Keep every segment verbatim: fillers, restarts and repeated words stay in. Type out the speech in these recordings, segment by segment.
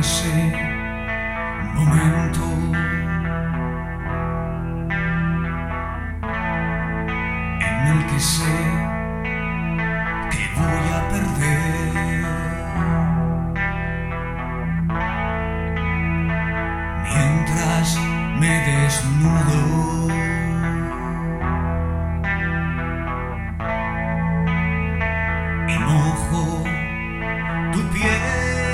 ese momento en el que sé que voy a perder, mientras me desnudo y mojo tu piel.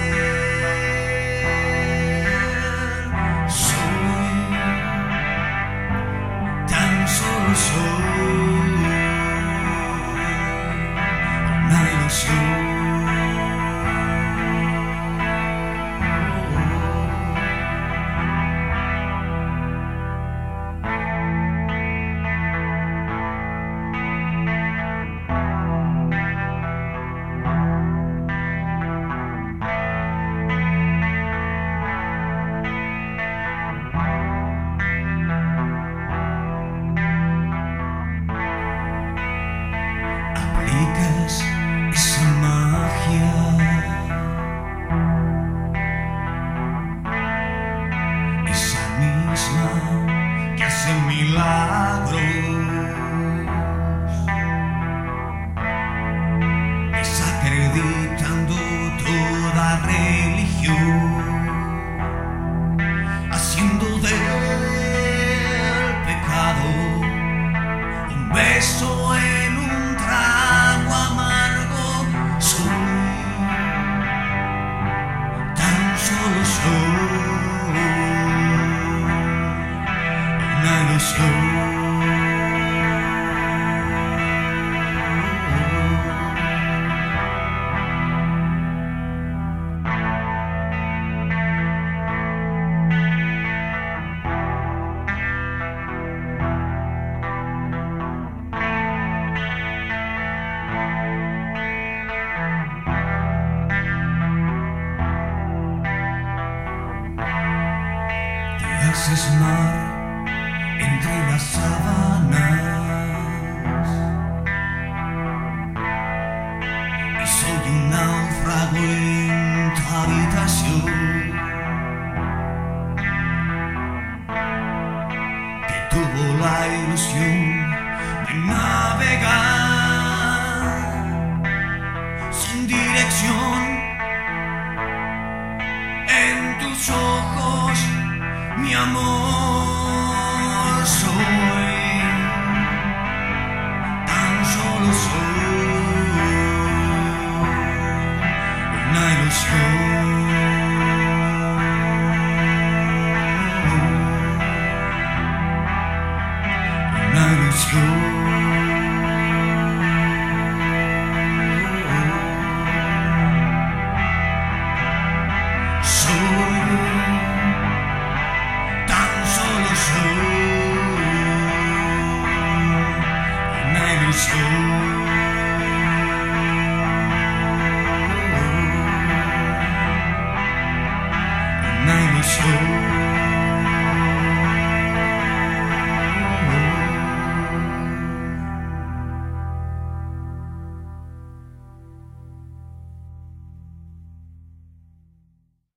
Solo soy una ilusión. Esa magia esa misma que hace milagros, desacreditando toda religión, haciendo del pecado un beso en un trago amargo. Soy, tan solo soy una ilusión. Haces mar entre las sábanas y soy un náufrago en tu habitación que tuvo la ilusión de navegar sin dirección en tus ojos. Mi amor, soy, tan solo soy una ilusión, una ilusión. Una ilusión.